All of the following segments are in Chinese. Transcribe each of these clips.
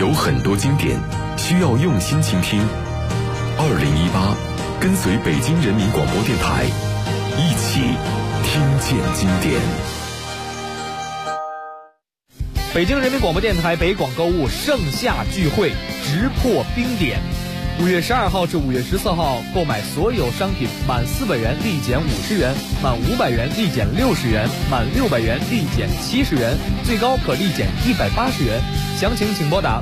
有很多经典需要用心倾听。2018，跟随北京人民广播电台，一起听见经典。 北京人民广播电台北广购物盛夏聚会直破冰点，5月12号至5月14号，购买所有商品满400元立减50元，满500元立减60元，满600元立减70元，最高可立减180元。详情请拨打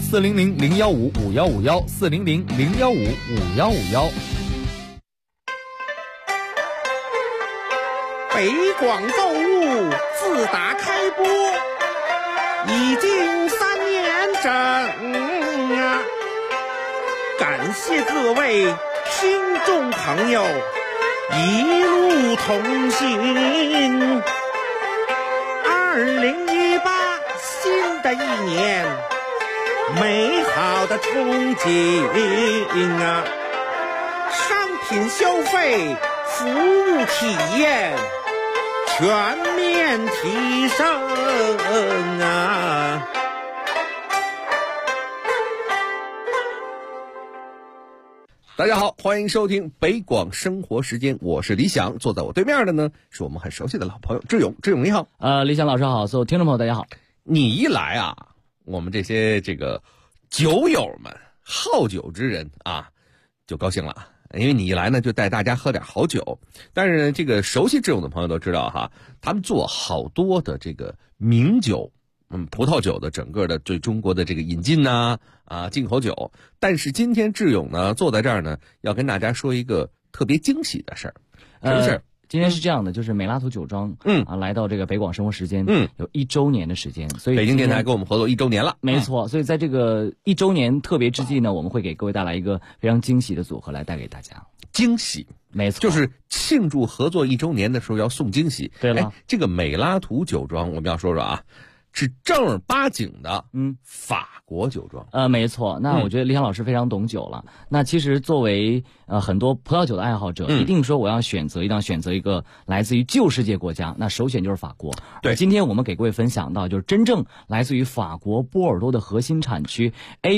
400-015-5151，400-015-5151。 北广购物自打开播已经3年整啊！感谢各位听众朋友一路同行。2018新的一年，美好的憧憬啊！商品消费、服务体验全面提升啊！ 大家好，欢迎收听北广生活时间，我是李想，坐在我对面的呢是我们很熟悉的老朋友志勇。志勇你好。 李想老师好，所有听众朋友大家好。 你一来啊，我们这些酒友们、好酒之人啊，就高兴了。因为你一来呢，就带大家喝点好酒。但是呢，熟悉志勇的朋友都知道哈，他们做好多的名酒，葡萄酒的整个的对中国的引进进口酒。但是今天志勇呢坐在这儿呢，要跟大家说一个特别惊喜的事儿。什么事儿？ 今天是这样的，就是美拉图酒庄来到北广生活时间有1周年的时间，所以北京电台跟我们合作1周年了。 没错，所以在这个1周年特别之际呢，我们会给各位带来一个非常惊喜的组合来带给大家。 惊喜， 没错， 就是庆祝合作1周年的时候要送惊喜。 对了， 这个美拉图酒庄我们要说说啊，是正儿八经的法国酒庄。 没错。那我觉得李想老师非常懂酒了。那其实作为很多葡萄酒的爱好者，一定说我要选择一个来自于旧世界国家，那首选就是法国。 对， 今天我们给各位分享到就是真正来自于法国波尔多的核心产区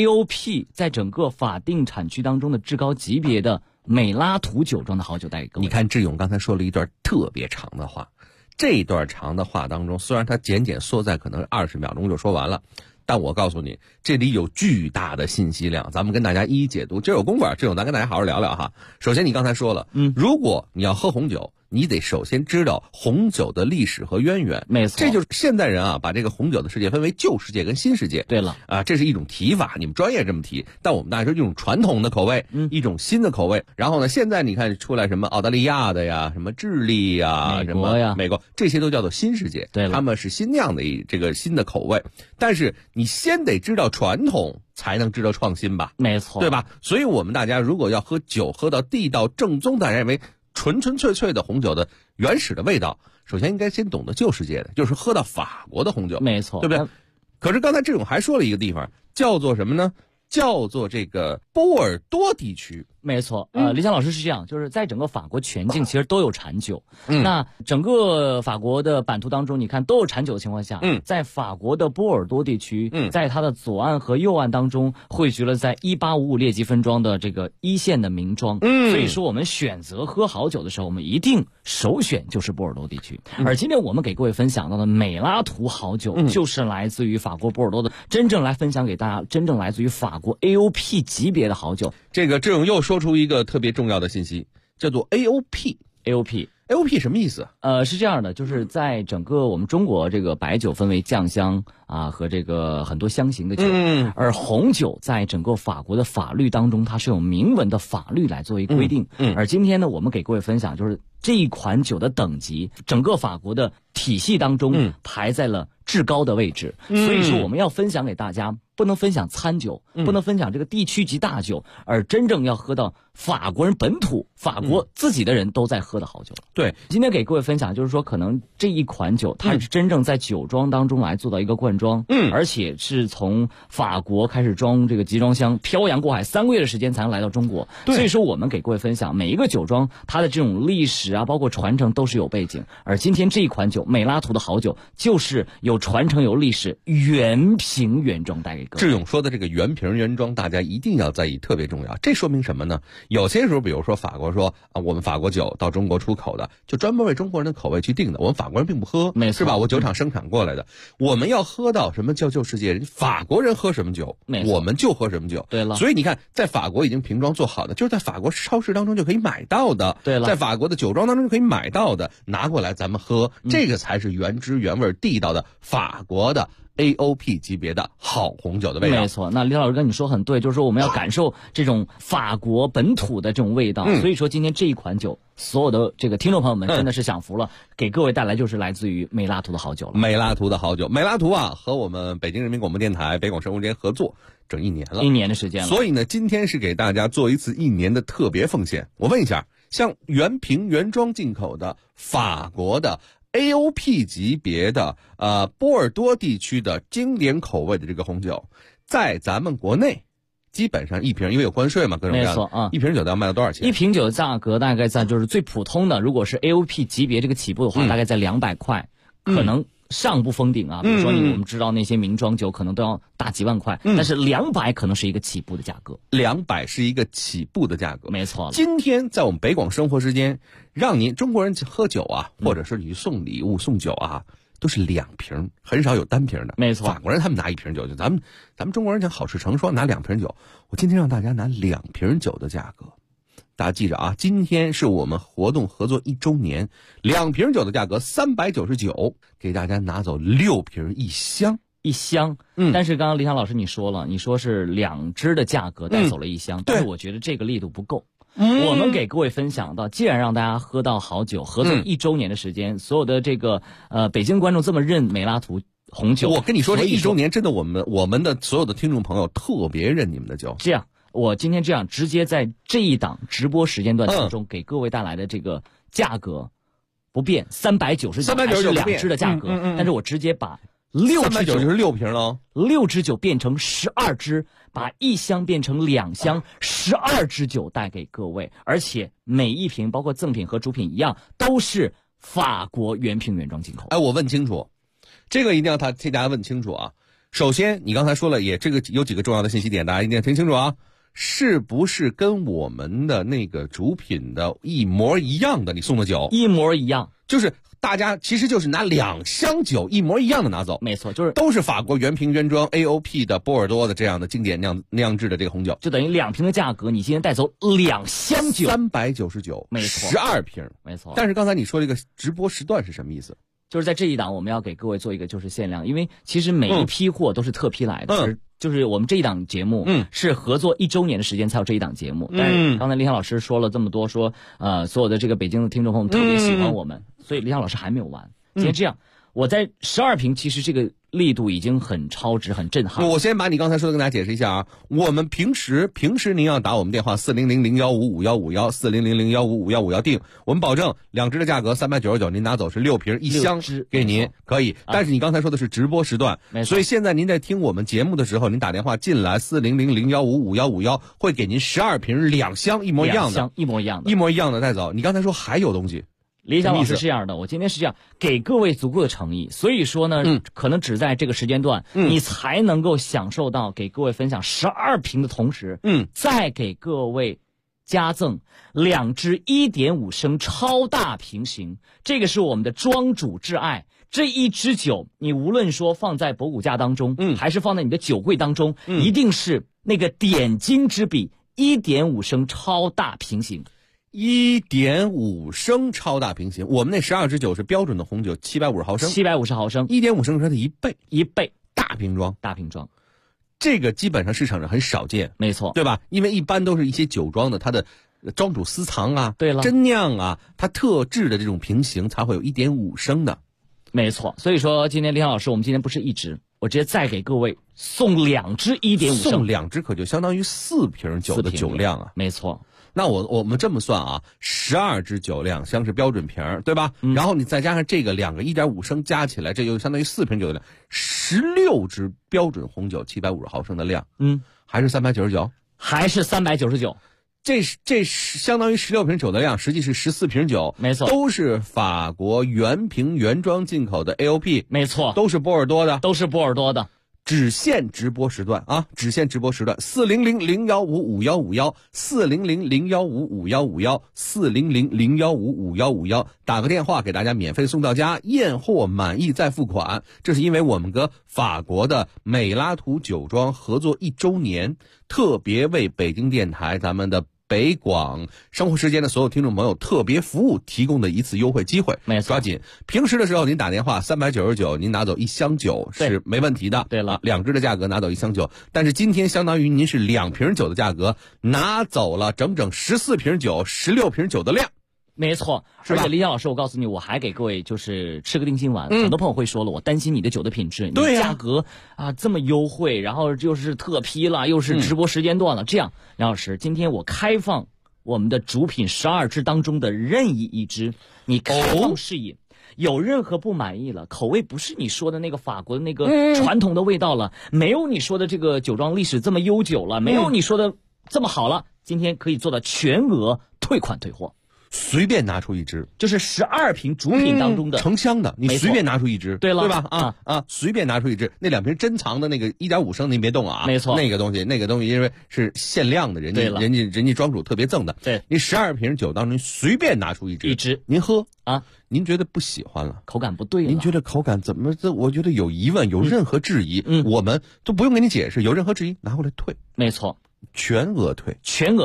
AOP 在整个法定产区当中的至高级别的美拉图酒庄的好酒带给各位。 你看志勇刚才说了一段特别长的话，这段长的话当中，虽然它简缩在可能20秒钟就说完了，但我告诉你，这里有巨大的信息量，咱们跟大家一一解读。今儿有功夫，志勇咱跟大家好好聊聊哈。首先你刚才说了，如果你要喝红酒，你得首先知道红酒的历史和渊源。 没错， 这就是现代人啊把这个红酒的世界分为旧世界跟新世界。 对了啊，这是一种提法，你们专业这么提，但我们大家说一种传统的口味，一种新的口味。然后呢，现在你看出来什么澳大利亚的呀，什么智利呀， 美国呀， 美国，这些都叫做新世界。 对了， 他们是新酿的新的口味。但是你先得知道传统，才能知道创新吧？ 没错， 对吧？所以我们大家如果要喝酒，喝到地道正宗，大家认为纯粹的红酒的原始的味道，首先应该先懂得旧世界的，就是喝到法国的红酒。 没错， 对不对？可是刚才志勇还说了一个地方，叫做什么呢？叫做波尔多地区。 没错，李想老师是这样，就是在整个法国全境其实都有产酒。那整个法国的版图当中，你看都有产酒的情况下，在法国的波尔多地区，在它的左岸和右岸当中汇聚了在1855列级分庄的一线的名庄。所以说我们选择喝好酒的时候，我们一定首选就是波尔多地区。而今天我们给各位分享到的美拉图好酒，就是来自于法国波尔多的，真正来分享给大家，真正来自于法国 AOP 级别的好酒。 志勇又说出一个特别重要的信息，叫做 AOP。AOP 什么意思？ 是这样的，就是在整个我们中国白酒分为酱香和很多香型的酒，而红酒在整个法国的法律当中，它是有明文的法律来作为规定。而今天呢，我们给各位分享就是这一款酒的等级，整个法国的体系当中排在了至高的位置。所以说我们要分享给大家，不能分享餐酒，不能分享地区级大酒，而真正要喝到法国人本土、法国自己的人都在喝的好酒。 对， 今天给各位分享，就是说可能这一款酒它是真正在酒庄当中来做到一个灌装，而且是从法国开始装这个集装箱，漂洋过海3个月的时间才能来到中国。所以说我们给各位分享，每一个酒庄它的这种历史啊，包括传承都是有背景。而今天这一款酒美拉图的好酒，就是有传承有历史，原瓶原装带给各位。 志勇说的这个原瓶原装，大家一定要在意，特别重要。这说明什么呢？有些时候比如说法国说啊，我们法国酒到中国出口的就专门为中国人的口味去定的，我们法国人并不喝， 没错， 是吧？我酒厂生产过来的，我们要喝到什么叫旧世界，法国人喝什么酒我们就喝什么酒。 对了， 所以你看在法国已经瓶装做好的，就是在法国超市当中就可以买到的， 对了， 在法国的酒庄当中就可以买到的，拿过来咱们喝，这个才是原汁原味地道的法国的AOP 级别的好红酒的味道。 没错，那李老师跟你说很对，就是说我们要感受这种法国本土的这种味道。所以说今天这一款酒，所有的这个听众朋友们真的是享福了，给各位带来就是来自于美拉图的好酒了。 美拉图的好酒，美拉图啊，和我们北京人民广播电台北广生活间合作整1年了，1 年的时间了。 所以呢，今天是给大家做一次1年的特别奉献。我问一下，像原瓶原装进口的法国的AOP 级别的波尔多地区的经典口味的这个红酒，在咱们国内基本上一瓶，因为有关税嘛，各种各样的， 没错啊， 一瓶酒要卖到多少钱？ 一瓶酒的价格大概在就是最普通的，如果是 AOP 级别这个起步的话，大概在200块，可能上不封顶啊。比如说我们知道那些名庄酒可能都要大几万块，但是200可能是一个起步的价格 ，200是一个起步的价格， 没错。 今天在我们北广生活时间，让您中国人喝酒啊，或者是你送礼物送酒啊，都是2瓶，很少有单瓶的。 没错， 法国人他们拿1瓶酒，就咱们中国人讲好事成双，拿2瓶酒。我今天让大家拿2瓶酒的价格，大家记着啊，今天是我们活动合作1周年，2瓶酒的价格399，给大家拿走6瓶1箱。 但是刚刚李想老师你说了，你说是2支的价格带走了1箱，但是我觉得这个力度不够。我们给各位分享到，既然让大家喝到好酒，合作1周年的时间，所有的这个北京观众这么认美拉图红酒， 我跟你说，这1周年真的我们的所有的听众朋友特别认你们的酒。 这样，我今天这样直接在这一档直播时间段当中，给各位带来的这个价格不变，399还是2支的价格，但是我直接把6支酒就是6瓶了 ，6支酒变成12支，把1箱变成2箱，12支酒带给各位，而且每一瓶包括赠品和主品一样，都是法国原瓶原装进口。 哎，我问清楚，这个一定要替大家问清楚啊。首先，你刚才说了，也这个有几个重要的信息点，大家一定要听清楚啊。是不是跟我们的那个主品的一模一样的？你送的酒一模一样， 就是大家其实就是拿2箱酒一模一样的拿走， 没错，就是都是法国原瓶原装 AOP 的波尔多的这样的经典酿制的这个红酒， 就等于2瓶的价格，你今天带走2箱酒 ，399， 没错 ，12瓶， 没错。 但是刚才你说这个直播时段是什么意思？ 就是在这一档我们要给各位做一个就是限量，因为其实每一批货都是特批来的，就是我们这一档节目是合作1周年的时间才有这一档节目。但是刚才李想老师说了这么多，说所有的这个北京的听众朋友们特别喜欢我们，所以李想老师还没有完。今天这样，我在12瓶，其实这个力度已经很超值，很震撼。 我先把你刚才说的跟大家解释一下啊。我们平时您要打我们电话400-015-5151，400-015-5151订，我们保证2支的价格399，您拿走是6瓶1箱给您，可以。但是你刚才说的是直播时段，所以现在您在听我们节目的时候，您打电话进来400-015-5151，会给您12瓶2箱一模一样的， 一模一样的带走。你刚才说还有东西。 李想老师是这样的，我今天是这样给各位足够的诚意，所以说呢，可能只在这个时间段，你才能够享受到给各位分享12瓶的同时，再给各位加赠2支1.5升超大瓶型，这个是我们的庄主挚爱。这一支酒，你无论说放在博古架当中，还是放在你的酒柜当中，一定是那个点睛之笔，1.5升超大瓶型。 1.5升超大瓶型，我们那12支酒是标准的红酒，750毫升 ，750毫升 ，1.5升是它的1倍，大瓶装，这个基本上市场上很少见， 没错， 对吧？因为一般都是一些酒庄的它的庄主私藏啊， 对了， 真酿啊，它特制的这种瓶型才会有1.5升的， 没错。所以说今天李想老师，我们今天不是1支，我直接再给各位送2支1.5升， 送2支可就相当于4瓶酒的酒量啊， 没错。 那我们这么算啊，12支酒两箱是标准瓶，对吧？然后你再加上这个2个1.5升加起来，这就相当于4瓶酒的量，16支标准红酒750毫升的量，还是399， 还是399。 这相当于16瓶酒的量，实际是14瓶酒， 没错， 都是法国原瓶原装进口的 AOP， 没错， 都是波尔多的， 只限直播时段 ，400-01555151，400-01555151，400-015551，打个电话给大家免费送到家，验货满意再付款。这是因为我们跟法国的美拉图酒庄合作1周年，特别为北京电台咱们的北广生活时间的所有听众朋友特别服务提供的一次优惠机会， 没错， 抓紧。平时的时候您打电话399，您拿走1箱酒是没问题的。 对了 ，2支的价格拿走1箱酒，但是今天相当于您是2瓶酒的价格，拿走了整整14瓶酒，16瓶酒的量。 没错，而且李想老师，我告诉你，我还给各位就是吃个定心丸。很多朋友会说了，我担心你的酒的品质， 对呀，价格这么优惠，然后又是特批了，又是直播时间段了，这样，梁老师，今天我开放我们的主品12支当中的任意1支，你开放试饮。有任何不满意了，口味不是你说的那个法国的那个传统的味道了，没有你说的这个酒庄历史这么悠久了，没有你说的这么好了，今天可以做到全额退款退货。 随便拿出1支， 就是12瓶主品当中的成箱的，你随便拿出1支， 对了， 对吧？随便拿出1支，那2瓶珍藏的那个1.5升您别动啊， 没错， 那个东西因为是限量的，人家庄主特别赠的， 对， 你12瓶酒当中随便拿出1支，您喝啊，您觉得不喜欢了， 口感不对了， 您觉得口感怎么我觉得有疑问，有任何质疑，我们都不用给你解释，有任何质疑拿过来退， 没错。 全额退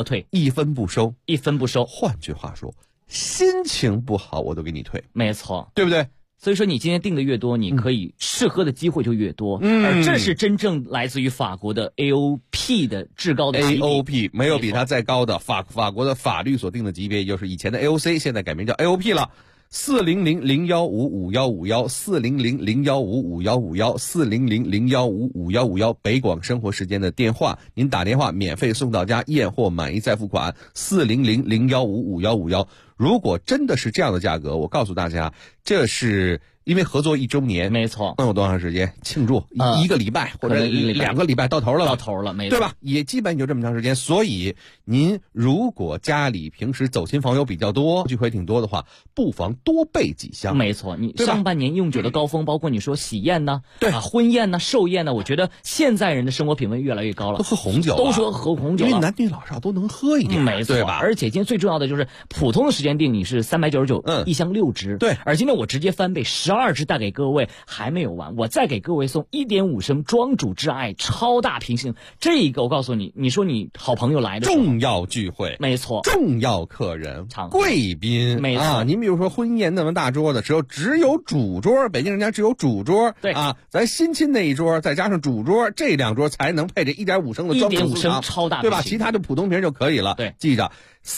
，1分不收，换句话说，心情不好我都给你退， 没错， 对不对？ 所以说你今天订的越多，你可以试喝的机会就越多，而这是真正来自于法国的 AOP 的至高的级别。 AOP 没有比它再高的，法国的法律所定的级别，也就是以前的 AOC， 现在改名叫 AOP 了。400-01555151，400-015551，400-015551，北广生活时间的电话，您打电话免费送到家，验货满意再付款。400-015551，如果真的是这样的价格，我告诉大家，这是因为合作1周年， 没错， 能有多长时间庆祝？1个礼拜或者2个礼拜到头了， 没错， 对吧？也基本就这么长时间。所以您如果家里平时走亲访友比较多，聚会挺多的话，不妨多备几箱。 没错，你上半年用酒的高峰，包括你说喜宴呢， 对婚宴呢、寿宴呢，我觉得现在人的生活品味越来越高了， 都喝红酒， 都说喝红酒了， 因为男女老少都能喝一点， 没错， 对吧？ 而且今天最重要的就是普通的时间定你是399，1箱6支， 对。 而今天我直接翻倍12支带给各位，还没有完，我再给各位送1.5升庄主挚爱超大瓶型，这个我告诉你，你说你好朋友来的时候， 重要聚会， 没错， 重要客人，贵宾， 没错， 您比如说婚宴那么大桌的时候，只有主桌，北京人家只有主桌， 对咱新亲那一桌，再加上主桌，这2桌才能配这1.5升的庄主 1.5升超大瓶， 对吧？其他的普通瓶就可以了。 对， 记着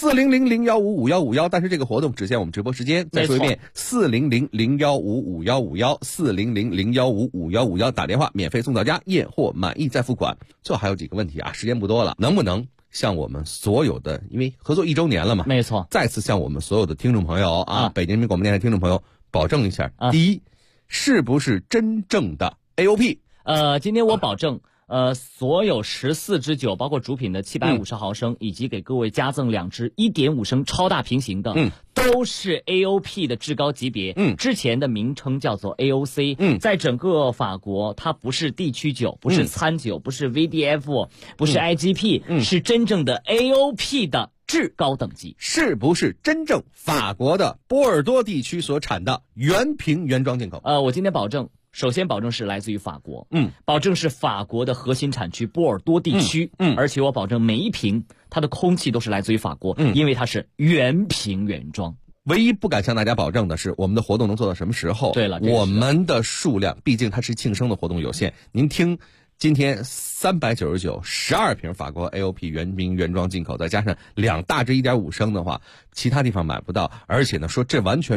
400-015551，但是这个活动只限我们直播时间。再说一遍，400-015551，400-015551，打电话免费送到家，验货满意再付款。最后还有几个问题啊，时间不多了，能不能向我们所有的，因为合作1周年了嘛， 没错， 再次向我们所有的听众朋友北京人民广播电台听众朋友保证一下，第一，是不是真正的 AOP？ 今天我保证。所有14支酒，包括主品的750毫升，以及给各位加赠2支1.5升超大瓶型的，都是 AOP 的至高级别。之前的名称叫做 AOC。在整个法国，它不是地区酒，不是餐酒，不是 VDF，不是 IGP，是真正的 AOP 的至高等级。 是不是真正法国的波尔多地区所产的原瓶原装进口？ 我今天保证。首先保证是来自于法国，保证是法国的核心产区波尔多地区，而且我保证每一瓶它的空气都是来自于法国，因为它是原瓶原装。 唯一不敢向大家保证的是，我们的活动能做到什么时候？ 对了， 我们的数量毕竟它是庆生的活动有限，您听。今天399 12瓶法国 AOP 原瓶原装进口，再加上2大支1.5升的话，其他地方买不到。而且呢，说这完全是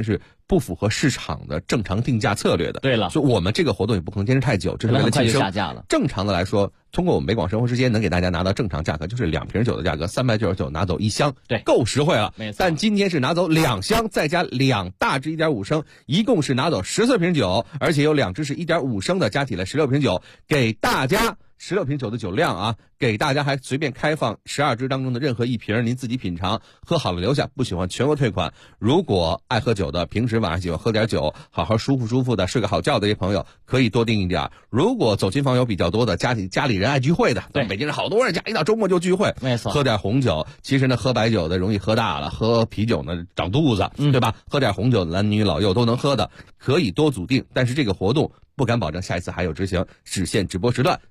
不符合市场的正常定价策略的。 对了， 所以我们这个活动也不可能坚持太久，这是为了晋升。 下架了。 正常的来说，通过我们北广生活时间能给大家拿到正常价格，就是2瓶酒的价格，399拿走1箱， 对， 够实惠了。 没错。 但今天是拿走2箱，再加2大支1.5升，一共是拿走14瓶酒，而且有2支是1.5升的，加起来16瓶酒，给大家16瓶酒的酒量啊，给大家还随便开放12支当中的任何1瓶，您自己品尝，喝好了留下，不喜欢全额退款。如果爱喝酒的，平时晚上喜欢喝点酒，好好舒服的睡个好觉的这些朋友，可以多订一点。如果走亲访友比较多的，家里人爱聚会的， 对， 北京人好多人家一到周末就聚会， 没错， 喝点红酒。其实呢，喝白酒的容易喝大了，喝啤酒呢长肚子，对吧？喝点红酒，男女老幼都能喝的，可以多组订。但是这个活动不敢保证下一次还有执行，只限直播时段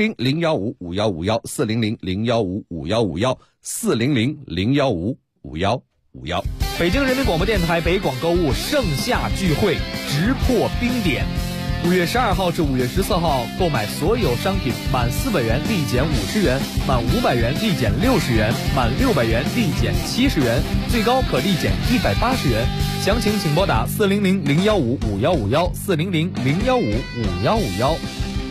：400-015-5151，400-015-5151，400-015-5151。 北京人民广播电台北广购物盛夏聚会直破冰点，5月12号至5月14号，购买所有商品满400元立减50元，满500元立减60元，满600元立减70元，最高可立减180元。详情请拨打400-015-5151，400-015-5151。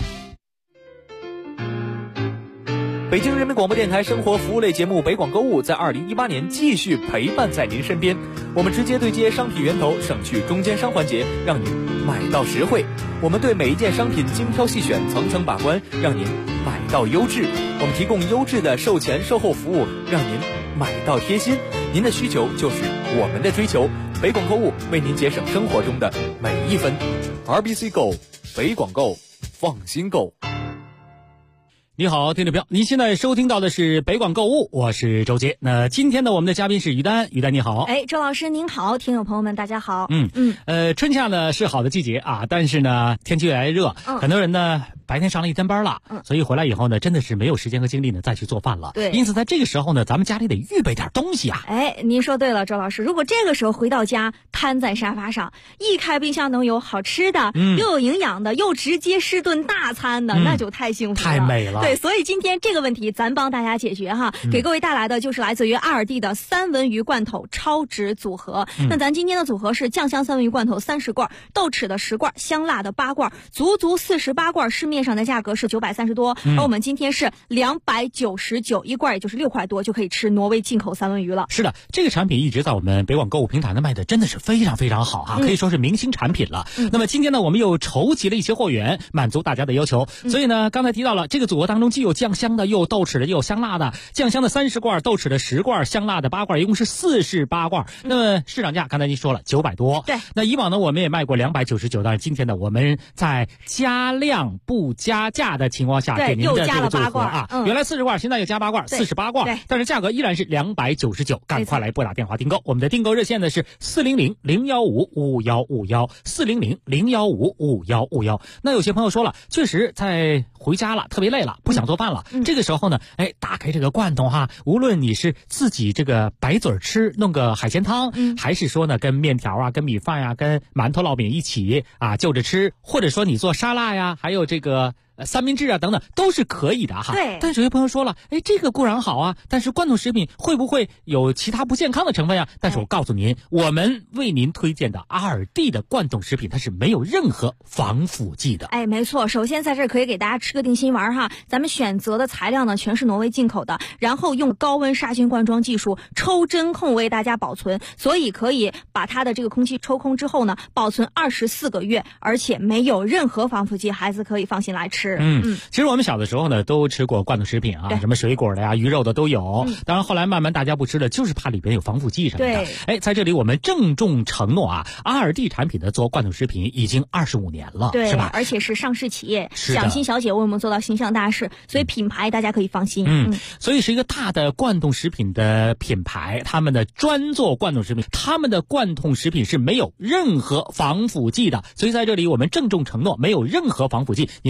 北京人民广播电台生活服务类节目北广购物在2018年继续陪伴在您身边，我们直接对接商品源头，省去中间商环节，让您买到实惠。我们对每一件商品精挑细选，层层把关，让您买到优质。我们提供优质的售前售后服务，让您买到贴心。您的需求就是我们的追求，北广购物为您节省生活中的每一分。RBC Go， 北广购，放心购。 你好，听众朋友，您现在收听到的是北广购物，我是周杰。那今天呢，我们的嘉宾是于丹，于丹你好。 周老师您好，听友朋友们大家好。 春夏呢是好的季节啊，但是呢天气越来越热，很多人呢白天上了一天班了，所以回来以后呢，真的是没有时间和精力呢再去做饭了。 对， 因此在这个时候呢，咱们家里得预备点东西啊。 您说对了，周老师，如果这个时候回到家，瘫在沙发上，一开冰箱能有好吃的，又有营养的，又直接是顿大餐的，那就太幸福了， 太美了。 对，所以今天这个问题咱帮大家解决哈，给各位带来的就是来自于阿尔蒂的3文鱼罐头超值组合。那咱今天的组合是酱香3文鱼罐头30罐，豆豉的10罐，香辣的8罐，足48罐，市面上的价格是930多，而我们今天是299一罐，也就是6块多就可以吃挪威进口3文鱼了。 是的，这个产品一直在我们北广购物平台呢卖的真的是非常非常好啊，可以说是明星产品了。那么今天呢，我们又筹集了一些货源，满足大家的要求。所以呢，刚才提到了这个组合当中既有酱香的，又有豆豉的，又有香辣的。酱香的30罐，豆豉的10罐，香辣的8罐，一共是48罐。那么市场价刚才您说了900多。 对。 那以往呢，我们也卖过299，但是今天呢，我们在加量不加价的情况下给您的这个组合啊，原来40罐，现在又加8罐，48罐，但是价格依然是299，赶快来拨打电话订购。我们的订购热线呢是400-015-5151，400-015-5151。那有些朋友说了，确实在回家了，特别累了，不想做饭了。这个时候呢，打开这个罐头哈，无论你是自己这个白嘴吃，弄个海鲜汤，还是说呢跟面条啊、跟米饭呀、跟馒头烙饼一起啊就着吃，或者说你做沙拉呀，还有这个三明治啊等等都是可以的哈。 对。 但是有些朋友说了，这个固然好啊，但是罐头食品会不会有其他不健康的成分呀？但是我告诉您，我们为您推荐的阿尔蒂的罐头食品，它是没有任何防腐剂的。 没错，首先在这可以给大家吃个定心丸哈，咱们选择的材料呢全是挪威进口的，然后用高温杀菌灌装技术抽真空为大家保存，所以可以把它的这个空气抽空之后呢，保存24个月，而且没有任何防腐剂，孩子可以放心来吃。 其实我们小的时候呢都吃过罐头食品啊，什么水果的呀、鱼肉的都有。当然后来慢慢大家不吃了，就是怕里边有防腐剂什么的。在这里我们郑重承诺啊，阿尔蒂产品的做罐头食品已经25年了， 对， 是吧？ 而且是上市企业，蒋欣小姐为我们做到形象大事，所以品牌大家可以放心。 所以是一个大的罐头食品的品牌，他们的专做罐头食品，他们的罐头食品是没有任何防腐剂的，所以在这里我们郑重承诺，没有任何防腐剂，您就放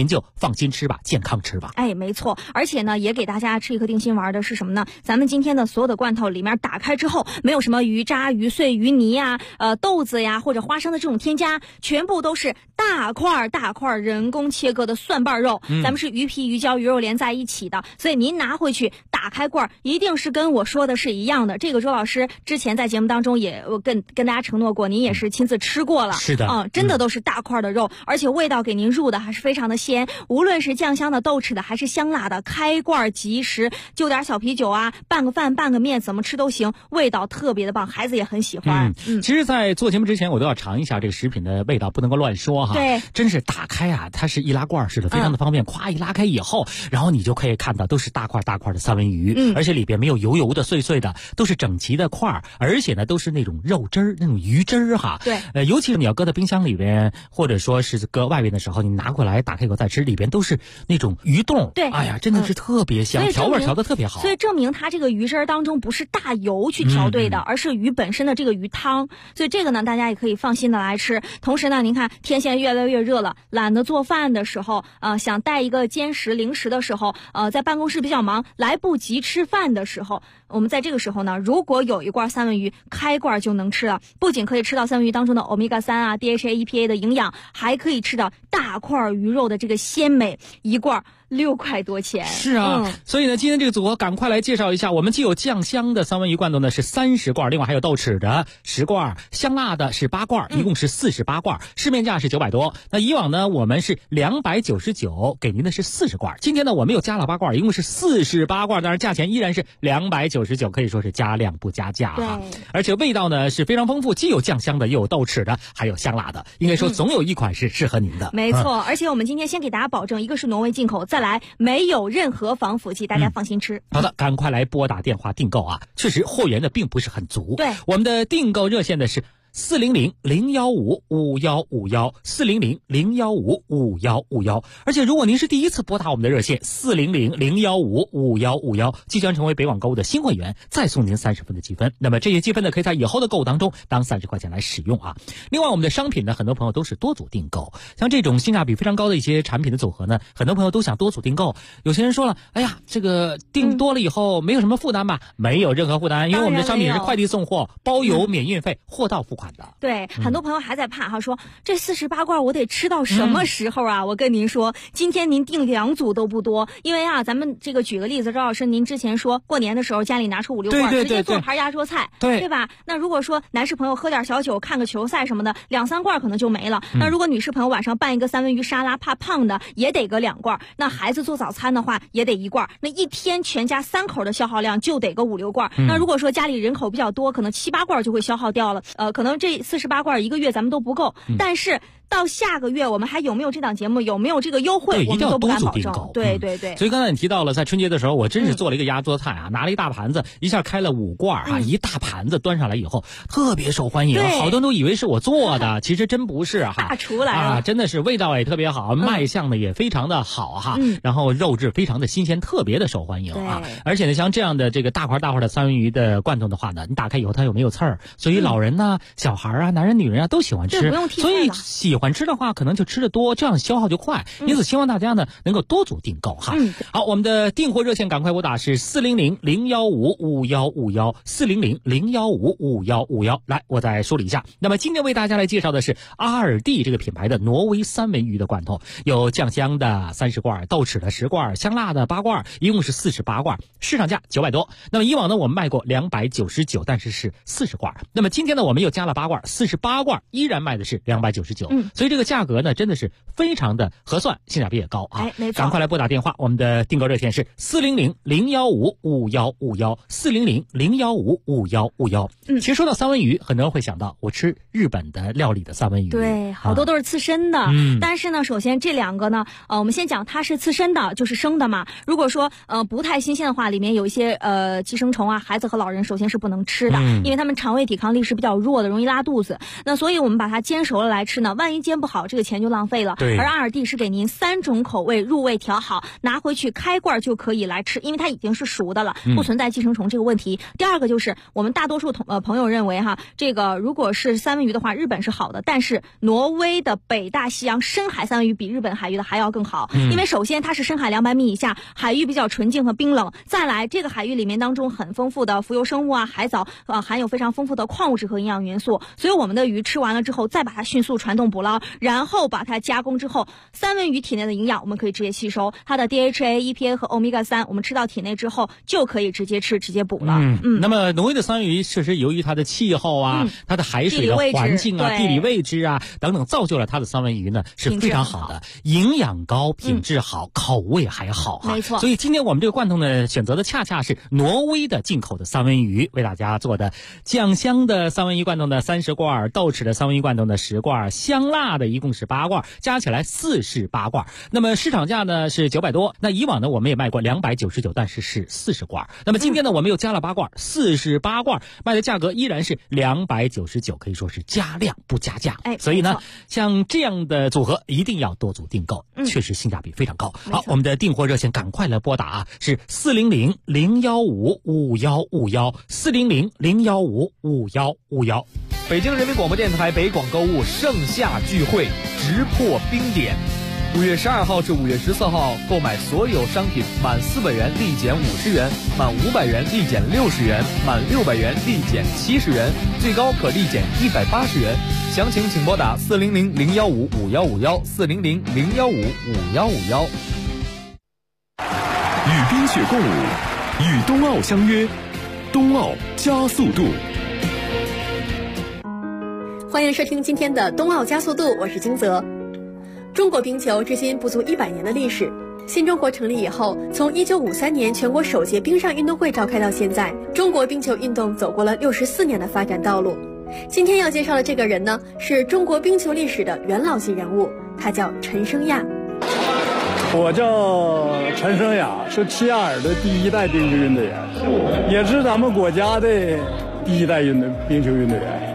放心吃吧，健康吃吧。 哎，没错。而且呢，也给大家吃一颗定心丸的是什么呢？咱们今天的所有的罐头里面打开之后，没有什么鱼渣、鱼碎、鱼泥呀、豆子呀或者花生的这种添加，全部都是大块人工切割的蒜瓣肉。咱们是鱼皮、鱼胶、鱼肉连在一起的，所以您拿回去打开罐，一定是跟我说的是一样的。这个周老师之前在节目当中也跟大家承诺过，您也是亲自吃过了。 是的， 真的都是大块的肉，而且味道给您入的还是非常的鲜。无论是酱香的、豆豉的，还是香辣的，开罐即食，就点小啤酒啊，拌个饭、拌个面，怎么吃都行，味道特别的棒，孩子也很喜欢。 其实，在做节目之前，我都要尝一下这个食品的味道，不能够乱说哈。 对， 真是打开啊，它是易拉罐似的，非常的方便。咵一拉开以后，然后你就可以看到都是大块的三文鱼，而且里边没有油的、碎碎的，都是整齐的块，而且呢都是那种肉汁儿、那种鱼汁儿哈。 对， 尤其是你要搁在冰箱里边，或者说是搁外边的时候，你拿过来打开以后再吃，里边都是那种鱼冻。 对， 哎呀，真的是特别香，调味调得特别好。 所以证明它这个鱼汁当中不是大油去调对的，而是鱼本身的这个鱼汤。所以这个呢，大家也可以放心的来吃。同时呢，您看天现在越来越热了，懒得做饭的时候，想带一个兼食零食的时候，在办公室比较忙，来不及吃饭的时候，我们在这个时候呢，如果有一罐三文鱼，开罐就能吃了。不仅可以吃到三文鱼当中的欧米伽3啊、DHA、EPA 的营养，还可以吃到大块鱼肉的这个鲜美，一罐6块多钱。 是啊，所以呢，今天这个组合赶快来介绍一下。我们既有酱香的三文鱼罐头呢是30罐，另外还有豆豉的10罐，香辣的是8罐，一共是48罐，市面价是900多。那以往呢，我们是299，给您的是40罐。今天呢，我们又加了8罐，一共是48罐，当然价钱依然是299，可以说是加量不加价啊。而且味道呢是非常丰富，既有酱香的，又有豆豉的，还有香辣的，应该说总有一款是适合您的。 没错，而且我们今天先给大家保证，一个是挪威进口，再来没有任何防腐剂，大家放心吃。 好的，赶快来拨打电话订购啊！确实货源的并不是很足。 对， 我们的订购热线的是400-015-5151，400-015-5151。而且如果您是第一次拨打我们的热线400-015-5151，即将成为北网购物的新会员，再送您30分的积分。那么这些积分呢，可以在以后的购物当中当30块钱来使用啊。另外，我们的商品呢，很多朋友都是多组订购，像这种性价比非常高的一些产品的组合呢，很多朋友都想多组订购。有些人说了，哎呀，这个订多了以后没有什么负担吧？没有任何负担，因为我们的商品是快递送货，包邮免运费，货到付款。 对，很多朋友还在怕哈，说这48罐我得吃到什么时候啊？我跟您说，今天您订2组都不多，因为啊，咱们这个举个例子，赵老师，您之前说过年的时候家里拿出5-6罐，直接做盘压桌菜，对吧？那如果说男士朋友喝点小酒，看个球赛什么的，2-3罐可能就没了。那如果女士朋友晚上拌一个三文鱼沙拉，怕胖的也得个2罐。那孩子做早餐的话也得1罐。那一天全家3口的消耗量就得个5-6罐。那如果说家里人口比较多，可能7-8罐就会消耗掉了。可能这48罐一个月咱们都不够，但是到下个月我们还有没有这档节目，有没有这个优惠，我们都不敢保证。对。 所以刚才你提到了，在春节的时候，我真是做了一个压桌菜啊，拿了一大盘子，一下开了5罐啊，一大盘子端上来以后，特别受欢迎，好多人都以为是我做的，其实真不是哈。 大厨来了啊，真的是味道也特别好，卖相呢也非常的好哈，然后肉质非常的新鲜，特别的受欢迎啊。而且呢，像这样的这个大块的三文鱼的罐头的话呢，你打开以后它又没有刺儿，所以老人呢、小孩啊、男人女人啊都喜欢吃，所以喜欢吃的话可能就吃得多，这样消耗就快。因此希望大家呢能够多组订购哈。好，我们的订货热线赶快拨打是400-015-5151，400-015-5151。来，我再梳理一下。那么今天为大家来介绍的是阿尔蒂这个品牌的挪威三文鱼的罐头，有酱香的30罐，豆豉的10罐，香辣的8罐，一共是48罐，市场价900多。那么以往呢我们卖过299，但是是40罐。那么今天呢我们又加了8罐，48罐依然卖的是299。所以这个价格呢真的是非常的合算，性价比也高啊。 没错。 赶快来拨打电话，我们的订购热线是400-015-5151，400-015-5151。其实说到三文鱼，很多人会想到我吃日本的料理的三文鱼， 对，好多都是刺身的。但是呢，首先这2个呢，我们先讲它是刺身的，就是生的嘛。如果说不太新鲜的话，里面有一些寄生虫啊，孩子和老人首先是不能吃的，因为他们肠胃抵抗力是比较弱的，容易拉肚子。那所以我们把它煎熟了来吃呢，万一鱼煎不好，这个钱就浪费了。 对。 而阿尔蒂是给您3种口味入味调好，拿回去开罐就可以来吃，因为它已经是熟的了，不存在寄生虫这个问题。第二个就是我们大多数朋友认为哈，这个如果是三文鱼的话，日本是好的，但是挪威的北大西洋深海三文鱼比日本海域的还要更好，因为首先它是深海200米以下，海域比较纯净和冰冷，再来这个海域里面当中很丰富的浮游生物啊，海藻含有非常丰富的矿物质和营养元素，所以我们的鱼吃完了之后再把它迅速传动捕捞，然后把它加工之后，三文鱼体内的营养我们可以直接吸收，它的 DHA、EPA 和 Omega 3我们吃到体内之后就可以直接吃直接补了。 那么挪威的三文鱼确实由于它的气候啊，它的海水的环境啊、地理位置啊等等，造就了它的三文鱼呢是非常好的，营养高、品质好、口味还好没错。 所以今天我们这个罐头呢选择的恰恰是挪威的进口的三文鱼，为大家做的酱香的三文鱼罐头呢30罐，豆豉的三文鱼罐头呢10罐，香辣的一共是8罐，加起来48罐。那么市场价呢是900多，那以往呢我们也卖过299，但是是40罐。那么今天呢我们又加了8罐，48罐卖的价格依然是299，可以说是加量不加价。所以呢像这样的组合一定要多组订购，确实性价比非常高。好，我们的订货热线赶快来拨打啊，是400-015-5151，400-015-5151。 北京人民广播电台北广购物盛夏聚会直破冰点，5月12号至5月14号，购买所有商品满400元立减50元，满500元立减60元，满600元立减70元，最高可立减180元。详情请拨打400-015-5151，400-015-5151。 与冰雪共舞，与冬奥相约，冬奥加速度。 欢迎收听今天的冬奥加速度，我是金泽。中国冰球至今不足100年的历史。新中国成立以后，从1953年全国首届冰上运动会召开到现在，中国冰球运动走过了64年的发展道路。今天要介绍的这个人呢，是中国冰球历史的元老级人物，他叫陈生亚。 我叫陈生亚，是齐亚尔的第1代冰球运动员，也是咱们国家的第1代冰球运动员。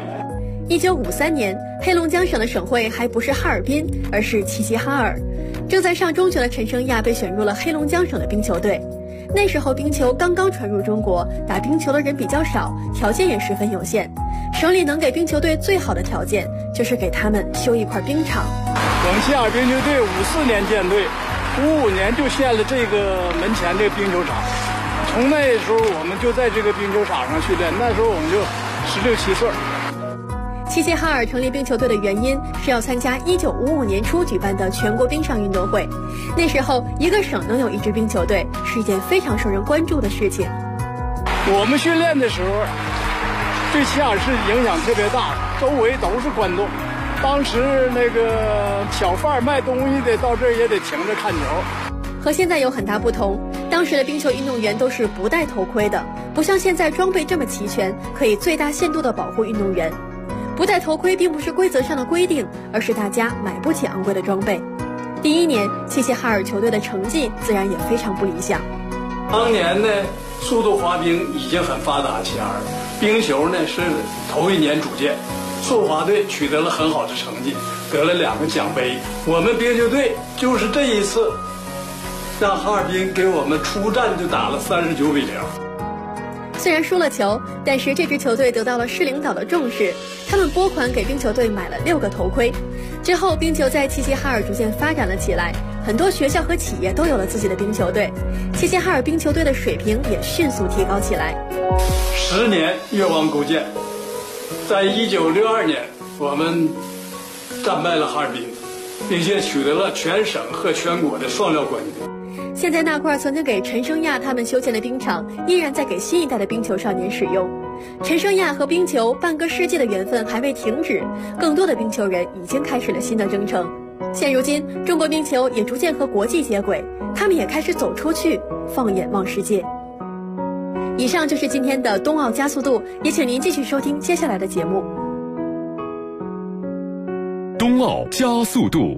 1953年，黑龙江省的省会还不是哈尔滨，而是齐齐哈尔。正在上中学的陈生亚被选入了黑龙江省的冰球队。那时候冰球刚刚传入中国，打冰球的人比较少，条件也十分有限。省里能给冰球队最好的条件，就是给他们修一块冰场。 我们齐亚尔冰球队54年建队，55年就建了这个门前这个冰球场。从那时候我们就在这个冰球场上训练，那时候我们就16、17岁。 齐齐哈尔成立冰球队的原因是要参加1955年初举办的全国冰上运动会。那时候一个省能有一支冰球队是一件非常受人关注的事情。 我们训练的时候对齐尔市影响特别大，周围都是观众。当时那个小贩卖东西的到这儿也得停着看球。 和现在有很大不同，当时的冰球运动员都是不戴头盔的，不像现在装备这么齐全，可以最大限度地保护运动员。不戴头盔并不是规则上的规定，而是大家买不起昂贵的装备。第1年，齐齐哈尔球队的成绩自然也非常不理想。 当年呢，速度滑冰已经很发达，齐齐哈尔冰球呢是头1年组建，速滑队取得了很好的成绩，得了2个奖杯。我们冰球队就是这一次，让哈尔滨给我们出战就打了39比0。 虽然输了球，但是这支球队得到了市领导的重视，他们拨款给冰球队买了6个头盔。之后，冰球在齐齐哈尔逐渐发展了起来，很多学校和企业都有了自己的冰球队，齐齐哈尔冰球队的水平也迅速提高起来。 10年越王勾践，在1962年，我们战败了哈尔滨，并且取得了全省和全国的双料冠军。 现在那块曾经给陈生亚他们修建的冰场，依然在给新一代的冰球少年使用。陈生亚和冰球半个世纪的缘分还未停止，更多的冰球人已经开始了新的征程。现如今，中国冰球也逐渐和国际接轨，他们也开始走出去，放眼望世界。以上就是今天的冬奥加速度，也请您继续收听接下来的节目。 冬奥加速度。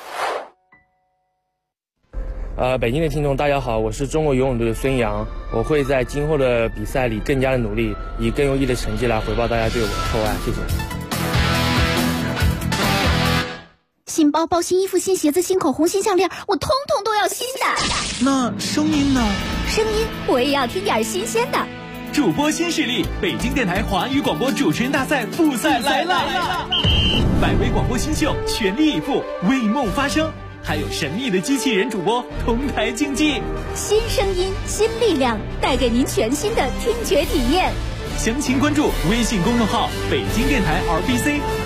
北京的听众大家好，我是中国游泳队的孙杨，我会在今后的比赛里更加的努力，以更优异的成绩来回报大家对我的厚爱，谢谢。 新包包、新衣服、新鞋子、新口红、新项链，我通通都要新的。 那声音呢？ 声音我也要听点新鲜的。 主播新势力，北京电台华语广播主持人大赛复赛来了！100位广播新秀全力以赴，为梦发声，还有神秘的机器人主播同台竞技。 新声音，新力量，带给您全新的听觉体验。 详情关注微信公众号北京电台 RBC。